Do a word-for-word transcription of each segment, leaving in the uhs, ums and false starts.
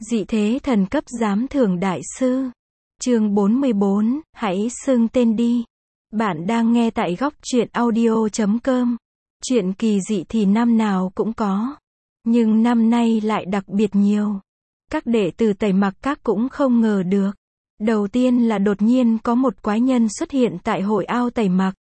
Dị thế thần cấp giám thưởng đại sư. Chương bốn mươi bốn, hãy xưng tên đi. Bạn đang nghe tại góc truyện audio chấm com. Chuyện kỳ dị thì năm nào cũng có, nhưng năm nay lại đặc biệt nhiều. Các đệ tử Tẩy Mặc Các cũng không ngờ được. Đầu tiên là đột nhiên có một quái nhân xuất hiện tại hội ao Tẩy Mặc.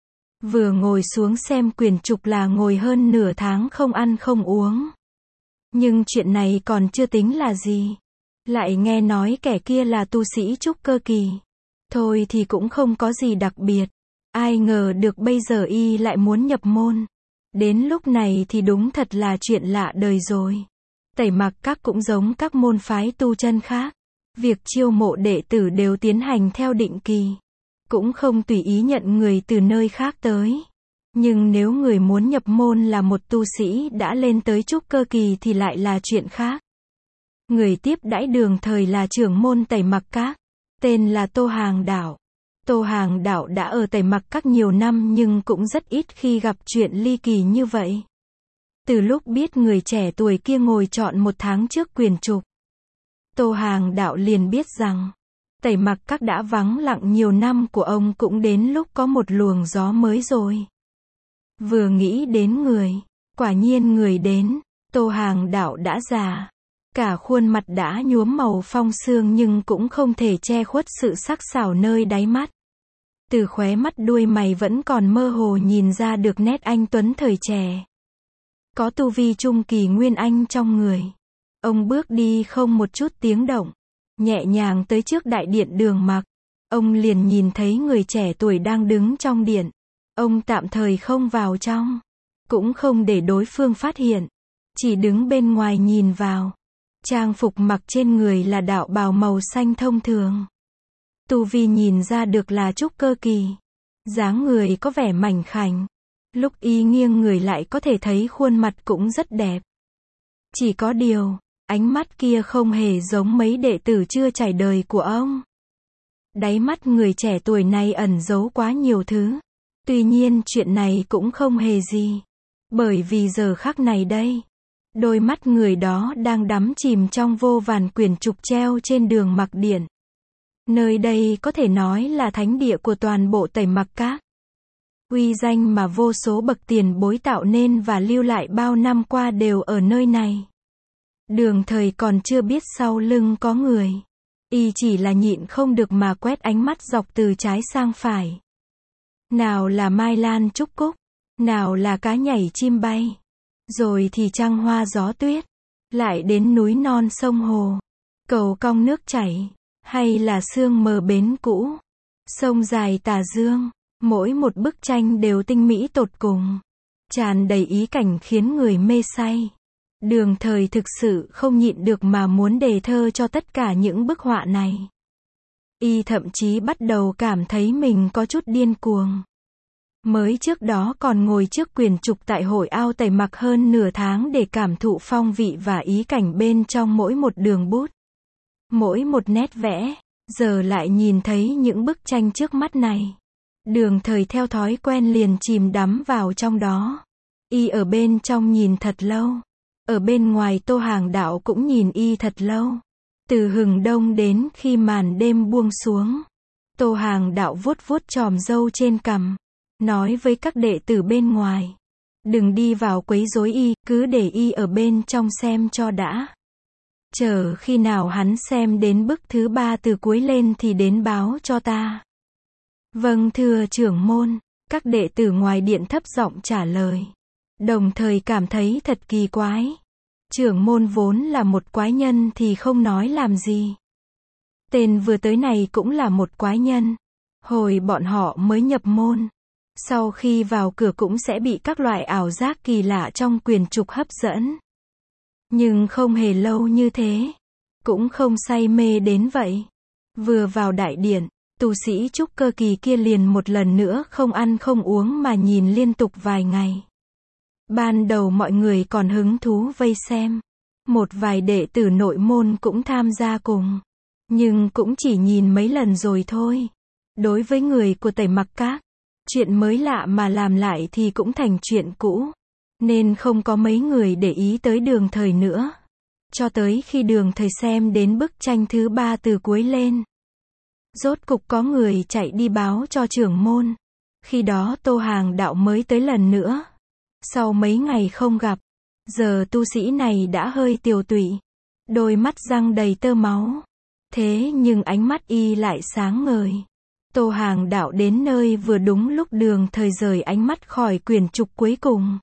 Vừa ngồi xuống xem quyển trục là ngồi hơn nửa tháng không ăn không uống. Nhưng chuyện này còn chưa tính là gì. Lại nghe nói kẻ kia là tu sĩ trúc cơ kỳ. Thôi thì cũng không có gì đặc biệt. Ai ngờ được bây giờ y lại muốn nhập môn. Đến lúc này thì đúng thật là chuyện lạ đời rồi. Tẩy Mặc Các cũng giống các môn phái tu chân khác. Việc chiêu mộ đệ tử đều tiến hành theo định kỳ. Cũng không tùy ý nhận người từ nơi khác tới. Nhưng nếu người muốn nhập môn là một tu sĩ đã lên tới trúc cơ kỳ thì lại là chuyện khác. Người tiếp đãi đường thời là trưởng môn Tẩy Mặc Các, tên là Tô Hàng Đạo. Tô Hàng Đạo đã ở Tẩy Mặc Các nhiều năm nhưng cũng rất ít khi gặp chuyện ly kỳ như vậy. Từ lúc biết người trẻ tuổi kia ngồi chọn một tháng trước quyển trục, Tô Hàng Đạo liền biết rằng Tẩy Mặc Các đã vắng lặng nhiều năm của ông cũng đến lúc có một luồng gió mới rồi. Vừa nghĩ đến người, quả nhiên người đến, Tô Hàng Đạo đã già. Cả khuôn mặt đã nhuốm màu phong sương nhưng cũng không thể che khuất sự sắc sảo nơi đáy mắt. Từ khóe mắt đuôi mày vẫn còn mơ hồ nhìn ra được nét anh tuấn thời trẻ. Có tu vi trung kỳ nguyên anh trong người. Ông bước đi không một chút tiếng động, nhẹ nhàng tới trước đại điện Đường Mặc. Ông liền nhìn thấy người trẻ tuổi đang đứng trong điện. Ông tạm thời không vào trong, cũng không để đối phương phát hiện, chỉ đứng bên ngoài nhìn vào. Trang phục mặc trên người là đạo bào màu xanh thông thường. Tu vi nhìn ra được là trúc cơ kỳ. Dáng người có vẻ mảnh khảnh. Lúc y nghiêng người lại có thể thấy khuôn mặt cũng rất đẹp. Chỉ có điều, ánh mắt kia không hề giống mấy đệ tử chưa trải đời của ông. Đáy mắt người trẻ tuổi này ẩn giấu quá nhiều thứ. Tuy nhiên chuyện này cũng không hề gì. Bởi vì giờ khắc này đây, đôi mắt người đó đang đắm chìm trong vô vàn quyển trục treo trên Đường Mặc Điện. Nơi đây có thể nói là thánh địa của toàn bộ Tẩy Mặc Các. Uy danh mà vô số bậc tiền bối tạo nên và lưu lại bao năm qua đều ở nơi này. Đường thời còn chưa biết sau lưng có người. Y chỉ là nhịn không được mà quét ánh mắt dọc từ trái sang phải. Nào là mai lan trúc cúc, nào là cá nhảy chim bay, rồi thì trăng hoa gió tuyết, lại đến núi non sông hồ, cầu cong nước chảy, hay là sương mờ bến cũ, sông dài tà dương, mỗi một bức tranh đều tinh mỹ tột cùng, tràn đầy ý cảnh khiến người mê say. Đường thời thực sự không nhịn được mà muốn đề thơ cho tất cả những bức họa này. Y thậm chí bắt đầu cảm thấy mình có chút điên cuồng. Mới trước đó còn ngồi trước quyển trục tại hội ao Tẩy Mặc hơn nửa tháng để cảm thụ phong vị và ý cảnh bên trong mỗi một đường bút, mỗi một nét vẽ, giờ lại nhìn thấy những bức tranh trước mắt này. Đường thời theo thói quen liền chìm đắm vào trong đó. Y ở bên trong nhìn thật lâu. Ở bên ngoài Tô Hàng Đạo cũng nhìn y thật lâu. Từ hừng đông đến khi màn đêm buông xuống, Tô Hàng Đạo vuốt vuốt chòm râu trên cằm, nói với các đệ tử bên ngoài, đừng đi vào quấy rối y, cứ để y ở bên trong xem cho đã. Chờ khi nào hắn xem đến bức thứ ba từ cuối lên thì đến báo cho ta. Vâng thưa trưởng môn, các đệ tử ngoài điện thấp giọng trả lời. Đồng thời cảm thấy thật kỳ quái. Trưởng môn vốn là một quái nhân thì không nói làm gì. Tên vừa tới này cũng là một quái nhân. Hồi bọn họ mới nhập môn, sau khi vào cửa cũng sẽ bị các loại ảo giác kỳ lạ trong quyển trục hấp dẫn. Nhưng không hề lâu như thế. Cũng không say mê đến vậy. Vừa vào đại điện, tu sĩ trúc cơ kỳ kia liền một lần nữa không ăn không uống mà nhìn liên tục vài ngày. Ban đầu mọi người còn hứng thú vây xem. Một vài đệ tử nội môn cũng tham gia cùng. Nhưng cũng chỉ nhìn mấy lần rồi thôi. Đối với người của Tẩy Mặc Các, chuyện mới lạ mà làm lại thì cũng thành chuyện cũ. Nên không có mấy người để ý tới đường thời nữa. Cho tới khi Đường Thời xem đến bức tranh thứ ba từ cuối lên. Rốt cục có người chạy đi báo cho trưởng môn. Khi đó Tô Hàng Đạo mới tới lần nữa. Sau mấy ngày không gặp, giờ tu sĩ này đã hơi tiều tụy, đôi mắt răng đầy tơ máu. Thế nhưng ánh mắt y lại sáng ngời. Tô Hàng Đạo đến nơi vừa đúng lúc Đường Thời rời ánh mắt khỏi quyển trục cuối cùng.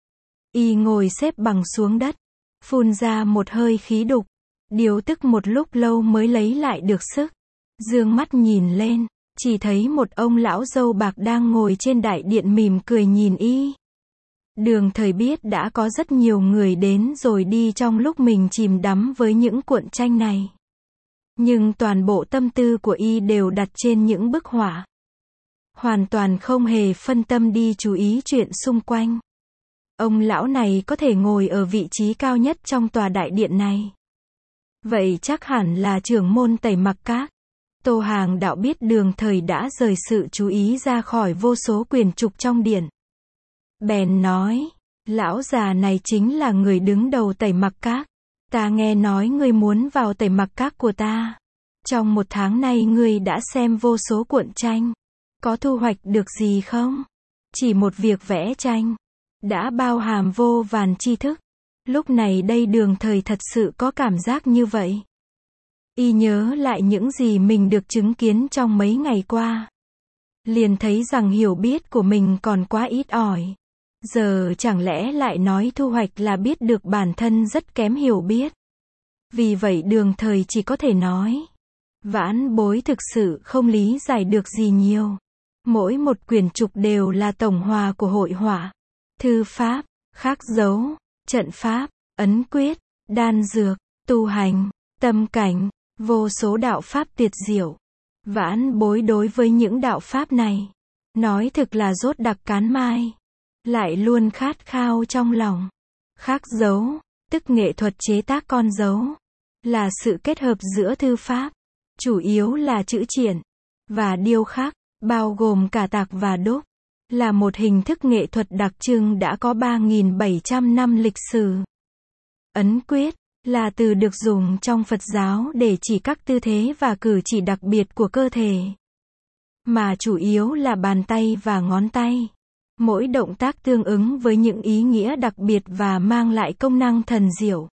Y ngồi xếp bằng xuống đất, phun ra một hơi khí đục, điều tức một lúc lâu mới lấy lại được sức. Dương mắt nhìn lên, chỉ thấy một ông lão râu bạc đang ngồi trên đại điện mỉm cười nhìn y. Đường Thời biết đã có rất nhiều người đến rồi đi trong lúc mình chìm đắm với những cuộn tranh này. Nhưng toàn bộ tâm tư của y đều đặt trên những bức họa. Hoàn toàn không hề phân tâm đi chú ý chuyện xung quanh. Ông lão này có thể ngồi ở vị trí cao nhất trong tòa đại điện này. Vậy chắc hẳn là trưởng môn Tẩy Mặc Các. Tô Hàng Đạo biết Đường Thời đã rời sự chú ý ra khỏi vô số quyển trục trong điện. Bèn nói, lão già này chính là người đứng đầu Tẩy Mặc Các. Ta nghe nói ngươi muốn vào Tẩy Mặc Các của ta. Trong một tháng nay ngươi đã xem vô số cuộn tranh. Có thu hoạch được gì không? Chỉ một việc vẽ tranh đã bao hàm vô vàn tri thức. Lúc này đây Đường Thời thật sự có cảm giác như vậy. Y nhớ lại những gì mình được chứng kiến trong mấy ngày qua. Liền thấy rằng hiểu biết của mình còn quá ít ỏi. Giờ chẳng lẽ lại nói thu hoạch là biết được bản thân rất kém hiểu biết. Vì vậy Đường Thời chỉ có thể nói. Vãn bối thực sự không lý giải được gì nhiều. Mỗi một quyển trục đều là tổng hòa của hội họa, thư pháp, khắc dấu, trận pháp, ấn quyết, đan dược, tu hành, tâm cảnh, vô số đạo pháp tuyệt diệu. Vãn bối đối với những đạo pháp này, nói thực là rốt đặc cán mai. Lại luôn khát khao trong lòng. Khắc dấu, tức nghệ thuật chế tác con dấu, là sự kết hợp giữa thư pháp, chủ yếu là chữ triện, và điêu khắc, bao gồm cả tạc và đúc, là một hình thức nghệ thuật đặc trưng đã có ba nghìn bảy trăm năm lịch sử. Ấn quyết, là từ được dùng trong Phật giáo để chỉ các tư thế và cử chỉ đặc biệt của cơ thể, mà chủ yếu là bàn tay và ngón tay. Mỗi động tác tương ứng với những ý nghĩa đặc biệt và mang lại công năng thần diệu.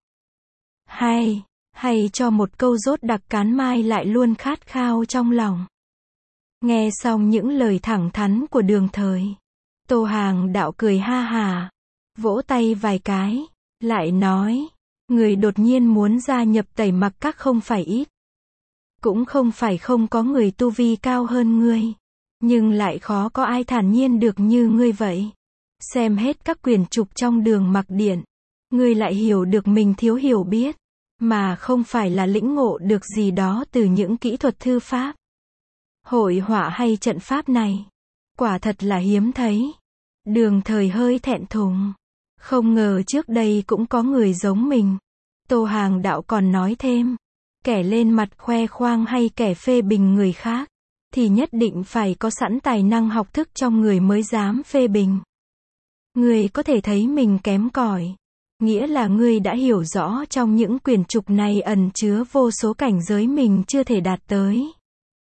Hay, hay cho một câu rốt đặc cán mai lại luôn khát khao trong lòng. Nghe xong những lời thẳng thắn của Đường Thời, Tô Hàng Đạo cười ha hà, vỗ tay vài cái, lại nói, người đột nhiên muốn gia nhập Tẩy Mặc Các không phải ít. Cũng không phải không có người tu vi cao hơn ngươi. Nhưng lại khó có ai thản nhiên được như ngươi vậy. Xem hết các quyển trục trong Đường Mặc Điện, ngươi lại hiểu được mình thiếu hiểu biết, mà không phải là lĩnh ngộ được gì đó từ những kỹ thuật thư pháp, hội họa hay trận pháp này. Quả thật là hiếm thấy. Đường Thời hơi thẹn thùng. Không ngờ trước đây cũng có người giống mình. Tô Hàng Đạo còn nói thêm, kẻ lên mặt khoe khoang hay kẻ phê bình người khác, thì nhất định phải có sẵn tài năng học thức trong người mới dám phê bình. Ngươi có thể thấy mình kém cỏi, nghĩa là ngươi đã hiểu rõ trong những quyển trục này ẩn chứa vô số cảnh giới mình chưa thể đạt tới.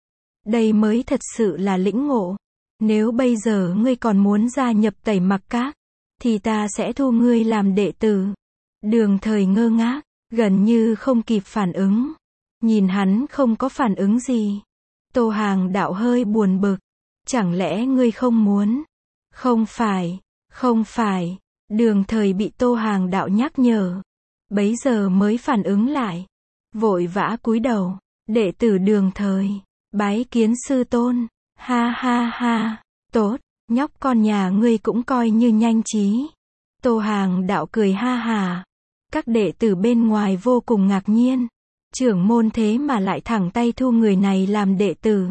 Đây mới thật sự là lĩnh ngộ. Nếu bây giờ ngươi còn muốn gia nhập Tẩy Mặc Các, thì ta sẽ thu ngươi làm đệ tử. Đường Thời ngơ ngác, gần như không kịp phản ứng. Nhìn hắn không có phản ứng gì, Tô Hàng Đạo hơi buồn bực. Chẳng lẽ ngươi không muốn? Không phải, không phải. Đường Thời bị Tô Hàng Đạo nhắc nhở, bấy giờ mới phản ứng lại, vội vã cúi đầu, đệ tử Đường Thời, bái kiến sư tôn. Ha ha ha, tốt, nhóc con nhà ngươi cũng coi như nhanh trí. Tô Hàng Đạo cười ha hà. Các đệ tử bên ngoài vô cùng ngạc nhiên. Trưởng môn thế mà lại thẳng tay thu người này làm đệ tử.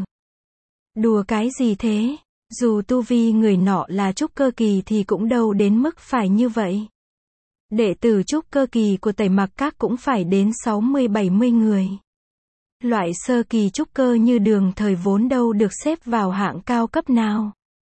Đùa cái gì thế? Dù tu vi người nọ là trúc cơ kỳ thì cũng đâu đến mức phải như vậy. Đệ tử trúc cơ kỳ của Tẩy Mặc Các cũng phải đến sáu mươi bảy mươi người. Loại sơ kỳ trúc cơ như Đường Thời vốn đâu được xếp vào hạng cao cấp nào.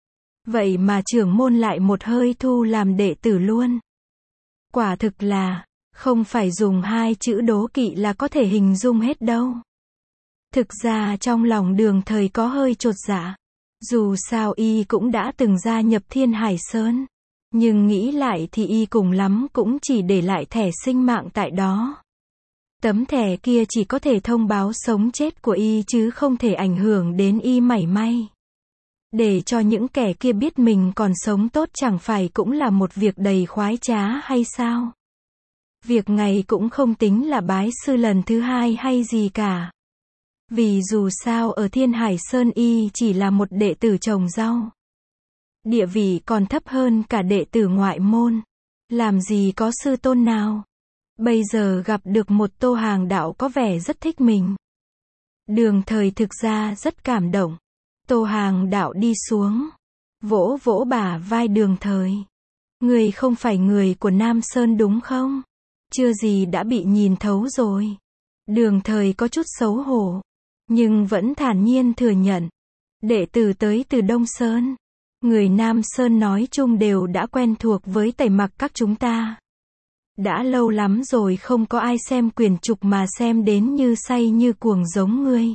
Vậy mà trưởng môn lại một hơi thu làm đệ tử luôn. Quả thực là Không phải dùng hai chữ đố kỵ là có thể hình dung hết đâu. Thực ra trong lòng Đường Thời có hơi chột dạ. Dù sao y cũng đã từng gia nhập Thiên Hải Sơn. Nhưng nghĩ lại thì y cùng lắm cũng chỉ để lại thẻ sinh mạng tại đó. Tấm thẻ kia chỉ có thể thông báo sống chết của y chứ không thể ảnh hưởng đến y mảy may. Để cho những kẻ kia biết mình còn sống tốt chẳng phải cũng là một việc đầy khoái trá hay sao? Việc này cũng không tính là bái sư lần thứ hai hay gì cả. Vì dù sao ở Thiên Hải Sơn y chỉ là một đệ tử trồng rau. Địa vị còn thấp hơn cả đệ tử ngoại môn. Làm gì có sư tôn nào. Bây giờ gặp được một Tô Hàng Đạo có vẻ rất thích mình. Đường Thời thực ra rất cảm động. Tô Hàng Đạo đi xuống. Vỗ vỗ bả vai Đường Thời. Người không phải người của Nam Sơn đúng không? Chưa gì đã bị nhìn thấu rồi. Đường Thời có chút xấu hổ. Nhưng vẫn thản nhiên thừa nhận. Đệ tử tới từ Đông Sơn. Người Nam Sơn nói chung đều đã quen thuộc với Tẩy Mặc các chúng ta. Đã lâu lắm rồi không có ai xem quyển trục mà xem đến như say như cuồng giống ngươi.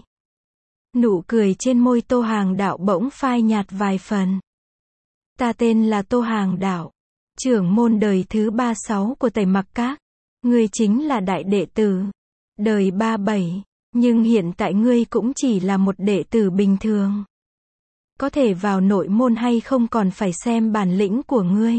Nụ cười trên môi Tô Hàng Đạo bỗng phai nhạt vài phần. Ta tên là Tô Hàng Đạo. Trưởng môn đời thứ ba mươi sáu của Tẩy Mặc các. Ngươi chính là đại đệ tử. Đời ba mươi bảy. Nhưng hiện tại ngươi cũng chỉ là một đệ tử bình thường. Có thể vào nội môn hay không còn phải xem bản lĩnh của ngươi.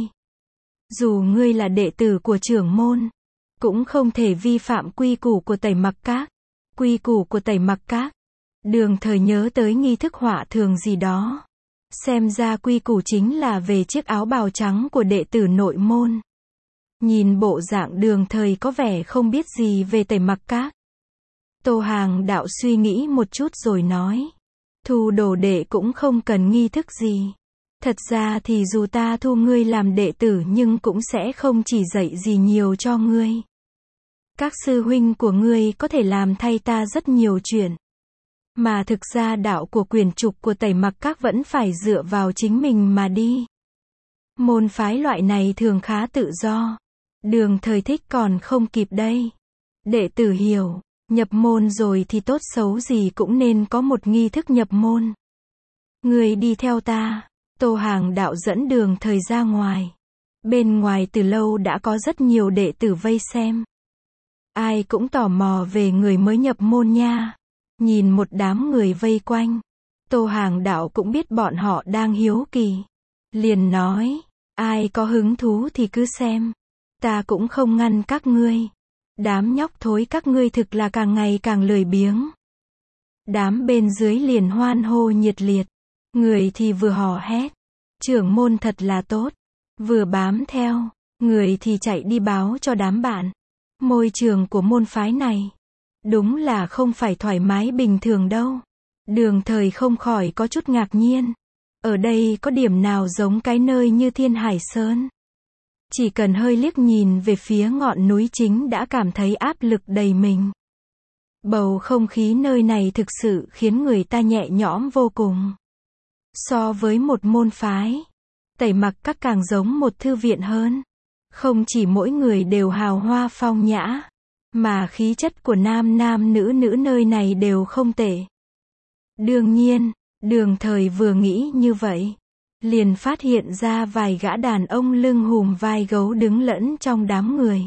Dù ngươi là đệ tử của trưởng môn, cũng không thể vi phạm quy củ của Tẩy Mặc các. Quy củ của Tẩy Mặc các. Đường Thời nhớ tới nghi thức họa thường gì đó. Xem ra quy củ chính là về chiếc áo bào trắng của đệ tử nội môn. Nhìn bộ dạng Đường Thời có vẻ không biết gì về Tẩy Mặc các. Tô Hàng Đạo suy nghĩ một chút rồi nói. Thu đồ đệ cũng không cần nghi thức gì. Thật ra thì dù ta thu ngươi làm đệ tử nhưng cũng sẽ không chỉ dạy gì nhiều cho ngươi. Các sư huynh của ngươi có thể làm thay ta rất nhiều chuyện. Mà thực ra đạo của quyển trục của Tẩy Mặc các vẫn phải dựa vào chính mình mà đi. Môn phái loại này thường khá tự do. Đường Thời thích còn không kịp đây. Đệ tử hiểu. Nhập môn rồi thì tốt xấu gì cũng nên có một nghi thức nhập môn. Người đi theo ta. Tô Hàng Đạo dẫn Đường Thời ra ngoài. Bên ngoài từ lâu đã có rất nhiều đệ tử vây xem. Ai cũng tò mò về người mới nhập môn nha. Nhìn một đám người vây quanh. Tô Hàng Đạo cũng biết bọn họ đang hiếu kỳ. Liền nói, ai có hứng thú thì cứ xem. Ta cũng không ngăn các ngươi. Đám nhóc thối các ngươi thực là càng ngày càng lười biếng. Đám bên dưới liền hoan hô nhiệt liệt. Người thì vừa hò hét. Trưởng môn thật là tốt. Vừa bám theo. Người thì chạy đi báo cho đám bạn. Môi trường của môn phái này. Đúng là không phải thoải mái bình thường đâu. Đường Thời không khỏi có chút ngạc nhiên. Ở đây có điểm nào giống cái nơi như Thiên Hải Sơn? Chỉ cần hơi liếc nhìn về phía ngọn núi chính đã cảm thấy áp lực đầy mình. Bầu không khí nơi này thực sự khiến người ta nhẹ nhõm vô cùng. So với một môn phái, Tẩy Mặc các càng giống một thư viện hơn. Không chỉ mỗi người đều hào hoa phong nhã, mà khí chất của nam nam nữ nữ nơi này đều không tệ. Đương nhiên, Đường Thời vừa nghĩ như vậy, liền phát hiện ra vài gã đàn ông lưng hùm vai gấu đứng lẫn trong đám người.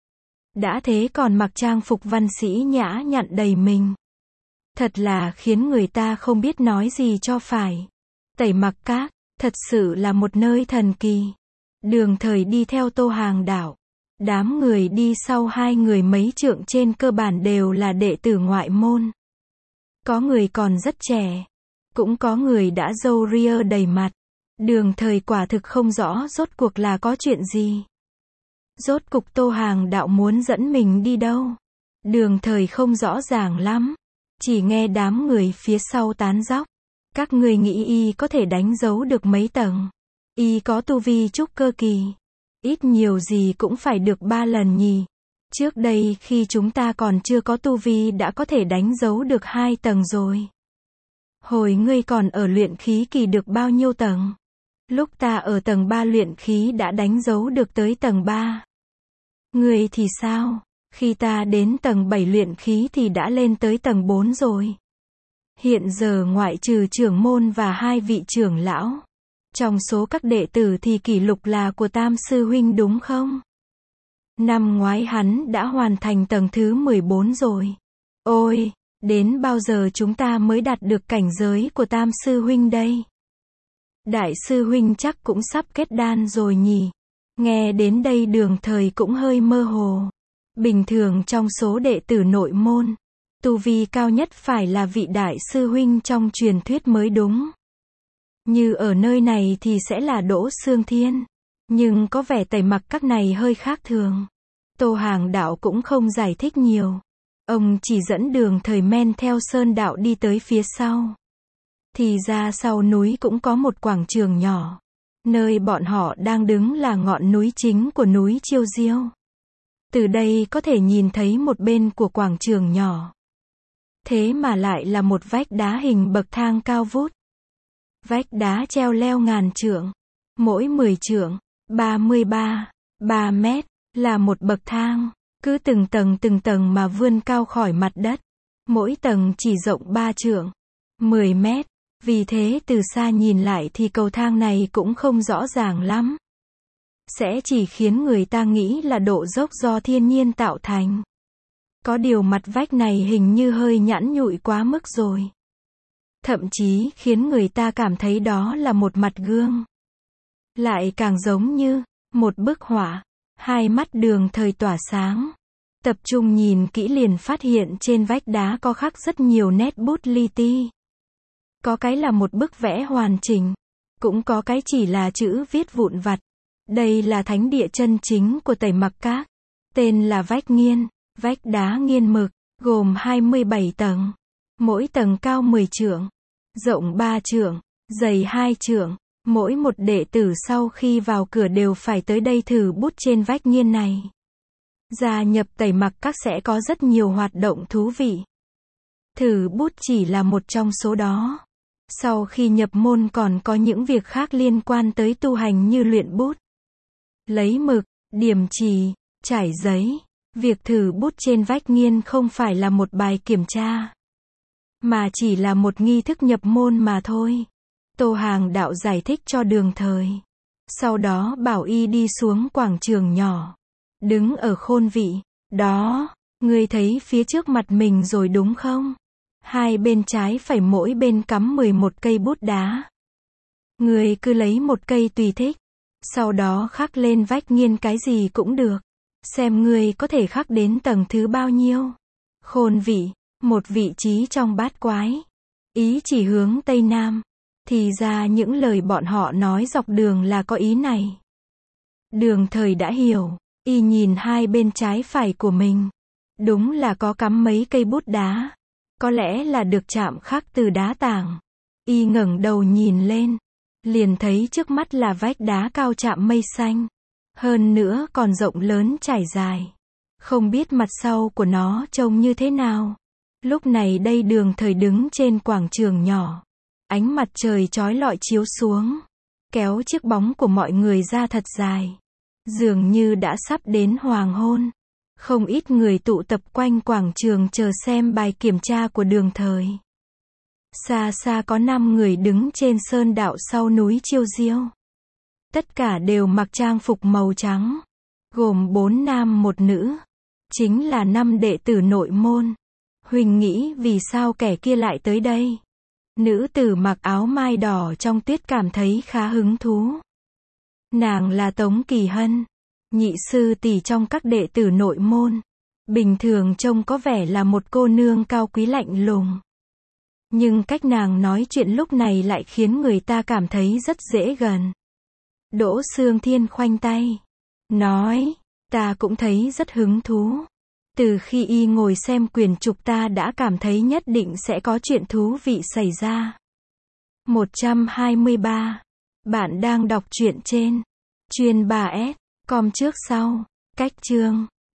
Đã thế còn mặc trang phục văn sĩ nhã nhặn đầy mình. Thật là khiến người ta không biết nói gì cho phải. Tẩy Mặc các, thật sự là một nơi thần kỳ. Đường Thời đi theo Tô Hàng Đạo. Đám người đi sau hai người mấy trượng trên cơ bản đều là đệ tử ngoại môn. Có người còn rất trẻ. Cũng có người đã râu ria đầy mặt. Đường Thời quả thực không rõ rốt cuộc là có chuyện gì. Rốt cục Tô Hàng Đạo muốn dẫn mình đi đâu. Đường Thời không rõ ràng lắm. Chỉ nghe đám người phía sau tán dóc. Các ngươi nghĩ y có thể đánh dấu được mấy tầng. Y có tu vi trúc cơ kỳ. Ít nhiều gì cũng phải được ba lần nhỉ. Trước đây khi chúng ta còn chưa có tu vi đã có thể đánh dấu được hai tầng rồi. Hồi ngươi còn ở luyện khí kỳ được bao nhiêu tầng? Lúc ta ở tầng ba luyện khí đã đánh dấu được tới tầng ba. Ngươi thì sao? Khi ta đến tầng bảy luyện khí thì đã lên tới tầng bốn rồi. Hiện giờ ngoại trừ trưởng môn và hai vị trưởng lão, trong số các đệ tử thì kỷ lục là của Tam sư huynh đúng không? Năm ngoái hắn đã hoàn thành tầng thứ mười bốn rồi. Ôi, đến bao giờ chúng ta mới đạt được cảnh giới của Tam sư huynh đây? Đại sư huynh chắc cũng sắp kết đan rồi nhỉ? Nghe đến đây Đường Thời cũng hơi mơ hồ. Bình thường trong số đệ tử nội môn, tu vi cao nhất phải là vị đại sư huynh trong truyền thuyết mới đúng. Như ở nơi này thì sẽ là Đỗ Xương Thiên. Nhưng có vẻ Tẩy Mặc Các này hơi khác thường. Tô Hàng Đạo cũng không giải thích nhiều. Ông chỉ dẫn Đường Thời men theo sơn đạo đi tới phía sau. Thì ra sau núi cũng có một quảng trường nhỏ. Nơi bọn họ đang đứng là ngọn núi chính của núi Chiêu Diêu. Từ đây có thể nhìn thấy một bên của quảng trường nhỏ. Thế mà lại là một vách đá hình bậc thang cao vút. Vách đá treo leo ngàn trượng. Mỗi mười trượng, ba mươi ba, ba mét, là một bậc thang. Cứ từng tầng từng tầng mà vươn cao khỏi mặt đất. Mỗi tầng chỉ rộng ba trượng, mười mét. Vì thế từ xa nhìn lại thì cầu thang này cũng không rõ ràng lắm. Sẽ chỉ khiến người ta nghĩ là độ dốc do thiên nhiên tạo thành. Có điều mặt vách này hình như hơi nhẵn nhụi quá mức rồi. Thậm chí khiến người ta cảm thấy đó là một mặt gương. Lại càng giống như một bức họa. Hai mắt Đường Thời tỏa sáng. Tập trung nhìn kỹ liền phát hiện trên vách đá có khắc rất nhiều nét bút li ti. Có cái là một bức vẽ hoàn chỉnh. Cũng có cái chỉ là chữ viết vụn vặt. Đây là thánh địa chân chính của Tẩy Mặc Các. Tên là Vách Nghiên. Vách đá nghiên mực. Gồm hai mươi bảy tầng. Mỗi tầng cao mười trượng. Rộng ba trượng. Dày hai trượng. Mỗi một đệ tử sau khi vào cửa đều phải tới đây thử bút trên vách nghiên này. Gia nhập Tẩy Mặc Các sẽ có rất nhiều hoạt động thú vị. Thử bút chỉ là một trong số đó. Sau khi nhập môn còn có những việc khác liên quan tới tu hành như luyện bút, lấy mực, điểm chì, trải giấy. Việc thử bút trên vách nghiên không phải là một bài kiểm tra, mà chỉ là một nghi thức nhập môn mà thôi. Tô Hàng Đạo giải thích cho Đường Thời. Sau đó bảo y đi xuống quảng trường nhỏ. Đứng ở khôn vị. Đó, ngươi thấy phía trước mặt mình rồi đúng không? Hai bên trái phải mỗi bên cắm mười một cây bút đá. Ngươi cứ lấy một cây tùy thích. Sau đó khắc lên vách nghiên cái gì cũng được. Xem ngươi có thể khắc đến tầng thứ bao nhiêu. Khôn vị, một vị trí trong bát quái. Ý chỉ hướng Tây Nam. Thì ra những lời bọn họ nói dọc đường là có ý này. Đường Thời đã hiểu. Y nhìn hai bên trái phải của mình. Đúng là có cắm mấy cây bút đá. Có lẽ là được chạm khắc từ đá tảng. Y ngẩng đầu nhìn lên. Liền thấy trước mắt là vách đá cao chạm mây xanh. Hơn nữa còn rộng lớn trải dài. Không biết mặt sau của nó trông như thế nào. Lúc này đây Đường Thời đứng trên quảng trường nhỏ. Ánh mặt trời chói lọi chiếu xuống. Kéo chiếc bóng của mọi người ra thật dài. Dường như đã sắp đến hoàng hôn. Không ít người tụ tập quanh quảng trường chờ xem bài kiểm tra của Đường Thời. Xa xa có năm người đứng trên sơn đạo sau núi Chiêu Diêu. Tất cả đều mặc trang phục màu trắng. Gồm bốn nam một nữ. Chính là năm đệ tử nội môn. Huỳnh nghĩ vì sao kẻ kia lại tới đây. Nữ tử mặc áo mai đỏ trong tuyết cảm thấy khá hứng thú. Nàng là Tống Kỳ Hân. Nhị sư tỷ trong các đệ tử nội môn. Bình thường trông có vẻ là một cô nương cao quý lạnh lùng. Nhưng cách nàng nói chuyện lúc này lại khiến người ta cảm thấy rất dễ gần. Đỗ Xương Thiên khoanh tay. Nói, ta cũng thấy rất hứng thú. Từ khi y ngồi xem quyển trục ta đã cảm thấy nhất định sẽ có chuyện thú vị xảy ra. một trăm hai mươi ba. Bạn đang đọc truyện trên chuyên ba S com trước sau. Cách chương